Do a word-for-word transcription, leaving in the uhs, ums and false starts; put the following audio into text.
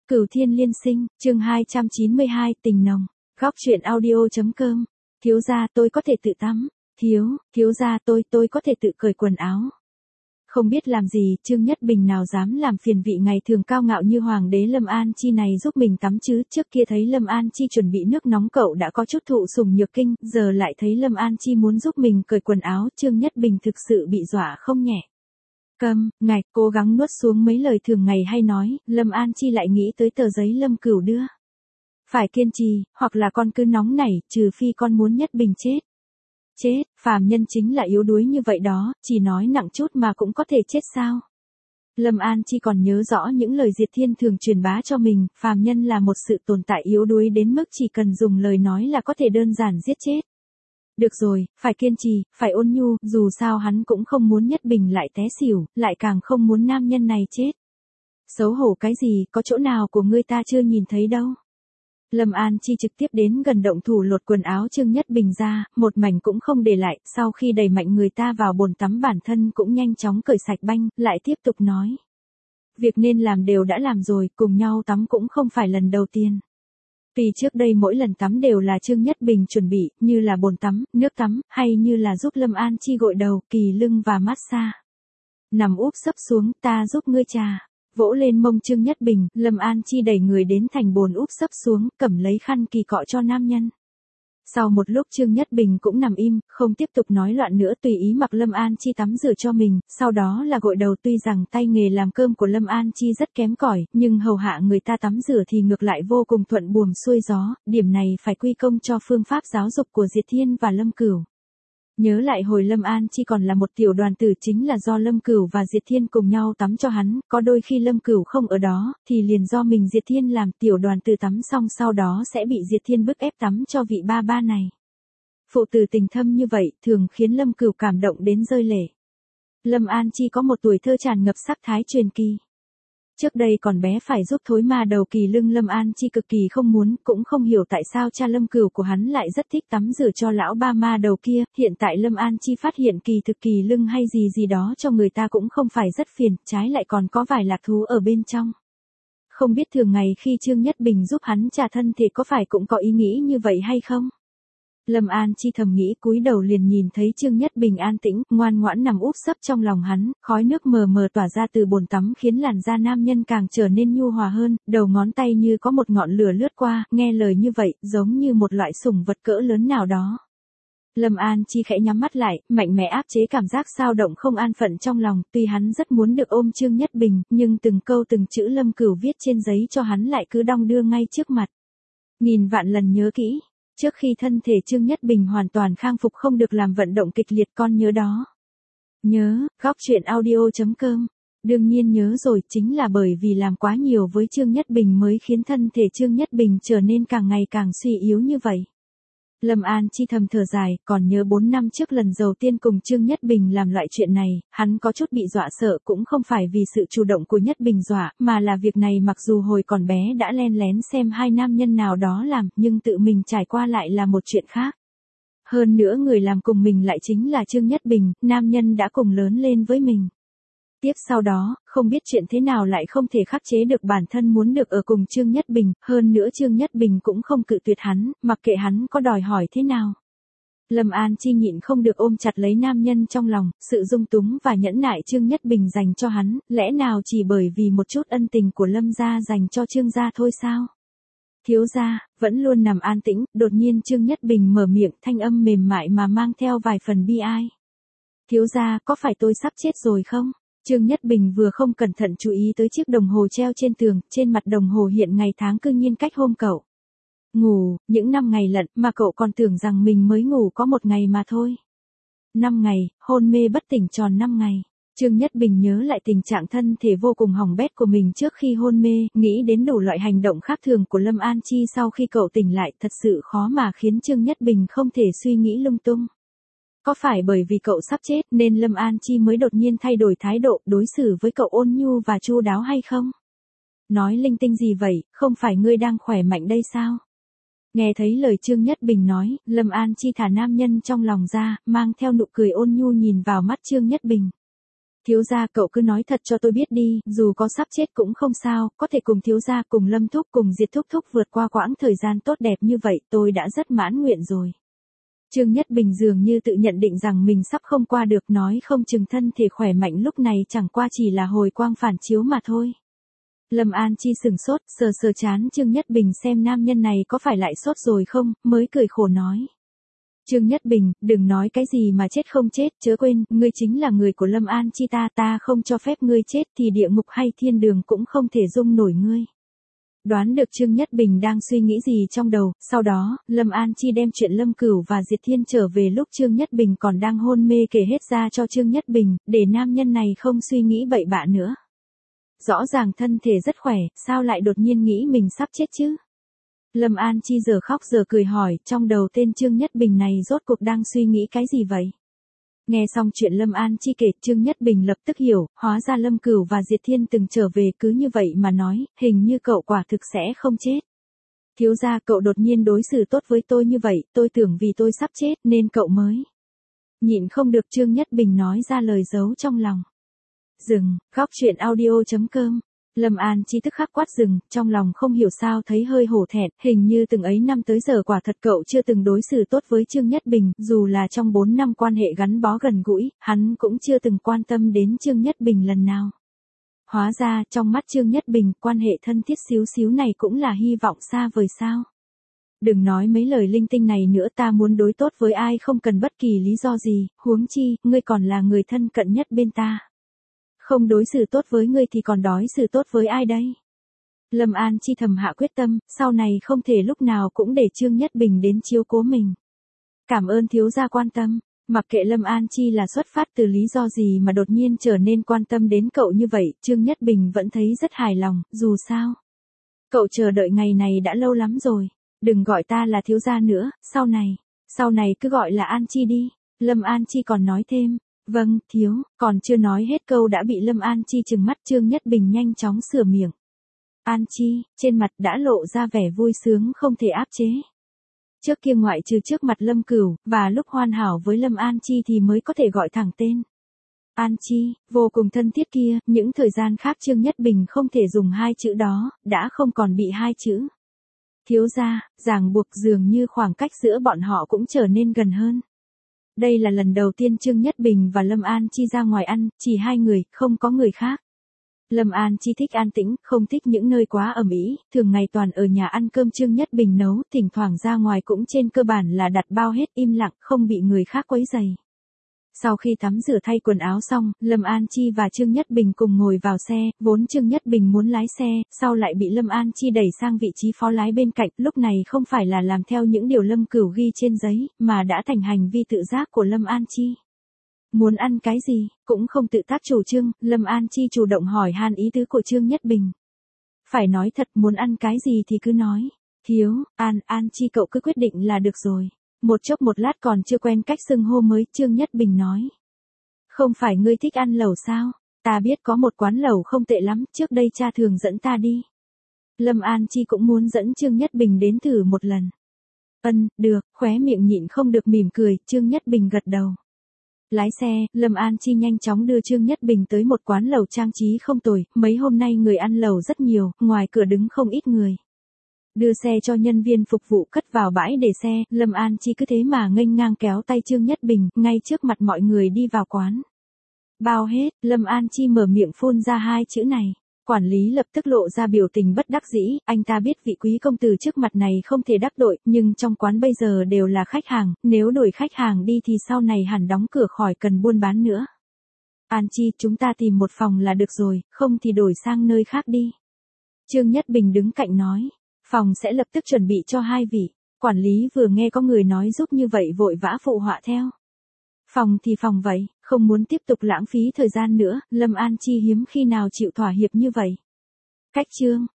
Cửu Thiên Liên Sinh, chương hai trăm chín mươi hai, tình nồng. Góc truyện audio.com. Thiếu gia tôi có thể tự tắm. Thiếu, thiếu gia tôi tôi có thể tự cởi quần áo. Không biết làm gì, Trương Nhất Bình nào dám làm phiền vị ngày thường cao ngạo như hoàng đế Lâm An Chi này giúp mình tắm chứ. Trước kia thấy Lâm An Chi chuẩn bị nước nóng cậu đã có chút thụ sủng nhược kinh, giờ lại thấy Lâm An Chi muốn giúp mình cởi quần áo, Trương Nhất Bình thực sự bị dọa không nhẹ. Câm, ngạch, cố gắng nuốt xuống mấy lời thường ngày hay nói, Lâm An Chi lại nghĩ tới tờ giấy Lâm Cửu đưa. Phải kiên trì, hoặc là con cứ nóng nảy, trừ phi con muốn Nhất Bình chết. Chết, phàm nhân chính là yếu đuối như vậy đó, chỉ nói nặng chút mà cũng có thể chết sao. Lâm An Chi còn nhớ rõ những lời Diệt Thiên thường truyền bá cho mình, phàm nhân là một sự tồn tại yếu đuối đến mức chỉ cần dùng lời nói là có thể đơn giản giết chết. Được rồi, phải kiên trì, phải ôn nhu, dù sao hắn cũng không muốn Nhất Bình lại té xỉu, lại càng không muốn nam nhân này chết. Xấu hổ cái gì, có chỗ nào của ngươi ta chưa nhìn thấy đâu. Lâm An Chi trực tiếp đến gần động thủ lột quần áo Trương Nhất Bình ra, một mảnh cũng không để lại, sau khi đẩy mạnh người ta vào bồn tắm bản thân cũng nhanh chóng cởi sạch banh, lại tiếp tục nói. Việc nên làm đều đã làm rồi, cùng nhau tắm cũng không phải lần đầu tiên. Vì trước đây mỗi lần tắm đều là Trương Nhất Bình chuẩn bị, như là bồn tắm, nước tắm, hay như là giúp Lâm An Chi gội đầu, kỳ lưng và massage. Nằm úp sấp xuống, ta giúp ngươi trà. Vỗ lên mông Trương Nhất Bình, Lâm An Chi đẩy người đến thành bồn úp sấp xuống, cầm lấy khăn kỳ cọ cho nam nhân. Sau một lúc Trương Nhất Bình cũng nằm im, không tiếp tục nói loạn nữa, tùy ý mặc Lâm An Chi tắm rửa cho mình, sau đó là gội đầu. Tuy rằng tay nghề làm cơm của Lâm An Chi rất kém cỏi, nhưng hầu hạ người ta tắm rửa thì ngược lại vô cùng thuận buồm xuôi gió, điểm này phải quy công cho phương pháp giáo dục của Diệt Thiên và Lâm Cửu. Nhớ lại hồi Lâm An Chi còn là một tiểu đoàn tử chính là do Lâm Cửu và Diệt Thiên cùng nhau tắm cho hắn, có đôi khi Lâm Cửu không ở đó, thì liền do mình Diệt Thiên làm. Tiểu đoàn tử tắm xong sau đó sẽ bị Diệt Thiên bức ép tắm cho vị ba ba này. Phụ tử tình thâm như vậy thường khiến Lâm Cửu cảm động đến rơi lệ. Lâm An Chi có một tuổi thơ tràn ngập sắc thái truyền kỳ. Trước đây còn bé phải giúp thối ma đầu kỳ lưng, Lâm An Chi cực kỳ không muốn, cũng không hiểu tại sao cha Lâm Cửu của hắn lại rất thích tắm rửa cho lão ba ma đầu kia. Hiện tại Lâm An Chi phát hiện kỳ thực kỳ lưng hay gì gì đó cho người ta cũng không phải rất phiền, trái lại còn có vài lạc thú ở bên trong. Không biết thường ngày khi Trương Nhất Bình giúp hắn trà thân thì có phải cũng có ý nghĩ như vậy hay không? Lâm An Chi thầm nghĩ, cúi đầu liền nhìn thấy Trương Nhất Bình an tĩnh, ngoan ngoãn nằm úp sấp trong lòng hắn, khói nước mờ mờ tỏa ra từ bồn tắm khiến làn da nam nhân càng trở nên nhu hòa hơn, đầu ngón tay như có một ngọn lửa lướt qua, nghe lời như vậy, giống như một loại sủng vật cỡ lớn nào đó. Lâm An Chi khẽ nhắm mắt lại, mạnh mẽ áp chế cảm giác xao động không an phận trong lòng, tuy hắn rất muốn được ôm Trương Nhất Bình, nhưng từng câu từng chữ Lâm Cửu viết trên giấy cho hắn lại cứ đong đưa ngay trước mặt. Nghìn vạn lần nhớ kỹ. Trước khi thân thể Trương Nhất Bình hoàn toàn khang phục không được làm vận động kịch liệt, con nhớ đó. Nhớ, góc truyện audio.com. Đương nhiên nhớ rồi, chính là bởi vì làm quá nhiều với Trương Nhất Bình mới khiến thân thể Trương Nhất Bình trở nên càng ngày càng suy yếu như vậy. Lâm An Chi thầm thở dài, còn nhớ bốn năm trước lần đầu tiên cùng Trương Nhất Bình làm loại chuyện này, hắn có chút bị dọa sợ, cũng không phải vì sự chủ động của Nhất Bình dọa, mà là việc này mặc dù hồi còn bé đã len lén xem hai nam nhân nào đó làm, nhưng tự mình trải qua lại là một chuyện khác. Hơn nữa người làm cùng mình lại chính là Trương Nhất Bình, nam nhân đã cùng lớn lên với mình. Tiếp sau đó, không biết chuyện thế nào lại không thể khắc chế được bản thân muốn được ở cùng Trương Nhất Bình, hơn nữa Trương Nhất Bình cũng không cự tuyệt hắn, mặc kệ hắn có đòi hỏi thế nào. Lâm An Chi nhịn không được ôm chặt lấy nam nhân trong lòng, sự dung túng và nhẫn nại Trương Nhất Bình dành cho hắn, lẽ nào chỉ bởi vì một chút ân tình của Lâm gia dành cho Trương gia thôi sao? Thiếu gia, vẫn luôn nằm an tĩnh, đột nhiên Trương Nhất Bình mở miệng, thanh âm mềm mại mà mang theo vài phần bi ai. Thiếu gia, có phải tôi sắp chết rồi không? Trương Nhất Bình vừa không cẩn thận chú ý tới chiếc đồng hồ treo trên tường, trên mặt đồng hồ hiện ngày tháng cư nhiên cách hôm cậu ngủ, những năm ngày lận, mà cậu còn tưởng rằng mình mới ngủ có một ngày mà thôi. Năm ngày, hôn mê bất tỉnh tròn năm ngày. Trương Nhất Bình nhớ lại tình trạng thân thể vô cùng hỏng bét của mình trước khi hôn mê, nghĩ đến đủ loại hành động khác thường của Lâm An Chi sau khi cậu tỉnh lại, thật sự khó mà khiến Trương Nhất Bình không thể suy nghĩ lung tung. Có phải bởi vì cậu sắp chết nên Lâm An Chi mới đột nhiên thay đổi thái độ, đối xử với cậu ôn nhu và chu đáo hay không? Nói linh tinh gì vậy, không phải ngươi đang khỏe mạnh đây sao? Nghe thấy lời Trương Nhất Bình nói, Lâm An Chi thả nam nhân trong lòng ra, mang theo nụ cười ôn nhu nhìn vào mắt Trương Nhất Bình. Thiếu gia cậu cứ nói thật cho tôi biết đi, dù có sắp chết cũng không sao, có thể cùng thiếu gia cùng Lâm Thúc cùng Diệt Thúc Thúc vượt qua quãng thời gian tốt đẹp như vậy tôi đã rất mãn nguyện rồi. Trương Nhất Bình dường như tự nhận định rằng mình sắp không qua được, nói không chừng thân thể khỏe mạnh lúc này chẳng qua chỉ là hồi quang phản chiếu mà thôi. Lâm An Chi sừng sốt, sờ sờ chán Trương Nhất Bình xem nam nhân này có phải lại sốt rồi không, mới cười khổ nói. Trương Nhất Bình, đừng nói cái gì mà chết không chết, chớ quên, ngươi chính là người của Lâm An Chi ta, ta không cho phép ngươi chết thì địa ngục hay thiên đường cũng không thể dung nổi ngươi. Đoán được Trương Nhất Bình đang suy nghĩ gì trong đầu, sau đó, Lâm An Chi đem chuyện Lâm Cửu và Diệt Thiên trở về lúc Trương Nhất Bình còn đang hôn mê kể hết ra cho Trương Nhất Bình, để nam nhân này không suy nghĩ bậy bạ nữa. Rõ ràng thân thể rất khỏe, sao lại đột nhiên nghĩ mình sắp chết chứ? Lâm An Chi giờ khóc giờ cười hỏi, trong đầu tên Trương Nhất Bình này rốt cuộc đang suy nghĩ cái gì vậy? Nghe xong chuyện Lâm An Chi kể, Trương Nhất Bình lập tức hiểu, hóa ra Lâm Cửu và Diệt Thiên từng trở về, cứ như vậy mà nói, hình như cậu quả thực sẽ không chết. Thiếu gia cậu đột nhiên đối xử tốt với tôi như vậy, tôi tưởng vì tôi sắp chết nên cậu mới. Nhịn không được Trương Nhất Bình nói ra lời giấu trong lòng. Dừng, góc truyện audio chấm com. Lâm An Chi tức khắc quát dừng, trong lòng không hiểu sao thấy hơi hổ thẹn, hình như từng ấy năm tới giờ quả thật cậu chưa từng đối xử tốt với Trương Nhất Bình, dù là trong bốn năm quan hệ gắn bó gần gũi, hắn cũng chưa từng quan tâm đến Trương Nhất Bình lần nào. Hóa ra, trong mắt Trương Nhất Bình, quan hệ thân thiết xíu xíu này cũng là hy vọng xa vời sao. Đừng nói mấy lời linh tinh này nữa, ta muốn đối tốt với ai không cần bất kỳ lý do gì, huống chi, ngươi còn là người thân cận nhất bên ta. Không đối xử tốt với ngươi thì còn đối xử tốt với ai đây? Lâm An Chi thầm hạ quyết tâm, sau này không thể lúc nào cũng để Trương Nhất Bình đến chiếu cố mình. Cảm ơn thiếu gia quan tâm, mặc kệ Lâm An Chi là xuất phát từ lý do gì mà đột nhiên trở nên quan tâm đến cậu như vậy, Trương Nhất Bình vẫn thấy rất hài lòng, dù sao. Cậu chờ đợi ngày này đã lâu lắm rồi, đừng gọi ta là thiếu gia nữa, sau này, sau này cứ gọi là An Chi đi, Lâm An Chi còn nói thêm. Vâng, thiếu, còn chưa nói hết câu đã bị Lâm An Chi trừng mắt. Trương Nhất Bình nhanh chóng sửa miệng. An Chi, trên mặt đã lộ ra vẻ vui sướng không thể áp chế. Trước kia ngoại trừ trước mặt Lâm Cửu, và lúc hoàn hảo với Lâm An Chi thì mới có thể gọi thẳng tên. An Chi, vô cùng thân thiết kia, những thời gian khác Trương Nhất Bình không thể dùng hai chữ đó, đã không còn bị hai chữ. Thiếu gia, ràng buộc dường như khoảng cách giữa bọn họ cũng trở nên gần hơn. Đây là lần đầu tiên Trương Nhất Bình và Lâm An Chi ra ngoài ăn, chỉ hai người, không có người khác. Lâm An Chi thích an tĩnh, không thích những nơi quá ầm ĩ, thường ngày toàn ở nhà ăn cơm Trương Nhất Bình nấu, thỉnh thoảng ra ngoài cũng trên cơ bản là đặt bao hết, im lặng, không bị người khác quấy rầy. Sau khi tắm rửa thay quần áo xong, Lâm An Chi và Trương Nhất Bình cùng ngồi vào xe, vốn Trương Nhất Bình muốn lái xe, sau lại bị Lâm An Chi đẩy sang vị trí phó lái bên cạnh, lúc này không phải là làm theo những điều Lâm Cửu ghi trên giấy, mà đã thành hành vi tự giác của Lâm An Chi. Muốn ăn cái gì, cũng không tự tác chủ trương, Lâm An Chi chủ động hỏi han ý tứ của Trương Nhất Bình. Phải nói thật, muốn ăn cái gì thì cứ nói. Thiếu, An, An Chi cậu cứ quyết định là được rồi. Một chốc một lát còn chưa quen cách xưng hô mới, Trương Nhất Bình nói. Không phải ngươi thích ăn lẩu sao? Ta biết có một quán lẩu không tệ lắm, trước đây cha thường dẫn ta đi. Lâm An Chi cũng muốn dẫn Trương Nhất Bình đến thử một lần. Ân, được, khóe miệng nhịn không được mỉm cười, Trương Nhất Bình gật đầu. Lái xe, Lâm An Chi nhanh chóng đưa Trương Nhất Bình tới một quán lẩu trang trí không tồi, mấy hôm nay người ăn lẩu rất nhiều, ngoài cửa đứng không ít người. Đưa xe cho nhân viên phục vụ cất vào bãi để xe, Lâm An Chi cứ thế mà nghênh ngang kéo tay Trương Nhất Bình, ngay trước mặt mọi người đi vào quán. Bao hết, Lâm An Chi mở miệng phun ra hai chữ này. Quản lý lập tức lộ ra biểu tình bất đắc dĩ, anh ta biết vị quý công tử trước mặt này không thể đắc tội, nhưng trong quán bây giờ đều là khách hàng, nếu đuổi khách hàng đi thì sau này hẳn đóng cửa khỏi cần buôn bán nữa. An Chi, chúng ta tìm một phòng là được rồi, không thì đổi sang nơi khác đi. Trương Nhất Bình đứng cạnh nói. Phòng sẽ lập tức chuẩn bị cho hai vị. Quản lý vừa nghe có người nói giúp như vậy vội vã phụ họa theo. Phòng thì phòng vậy, không muốn tiếp tục lãng phí thời gian nữa, Lâm An Chi hiếm khi nào chịu thỏa hiệp như vậy. Cách chương,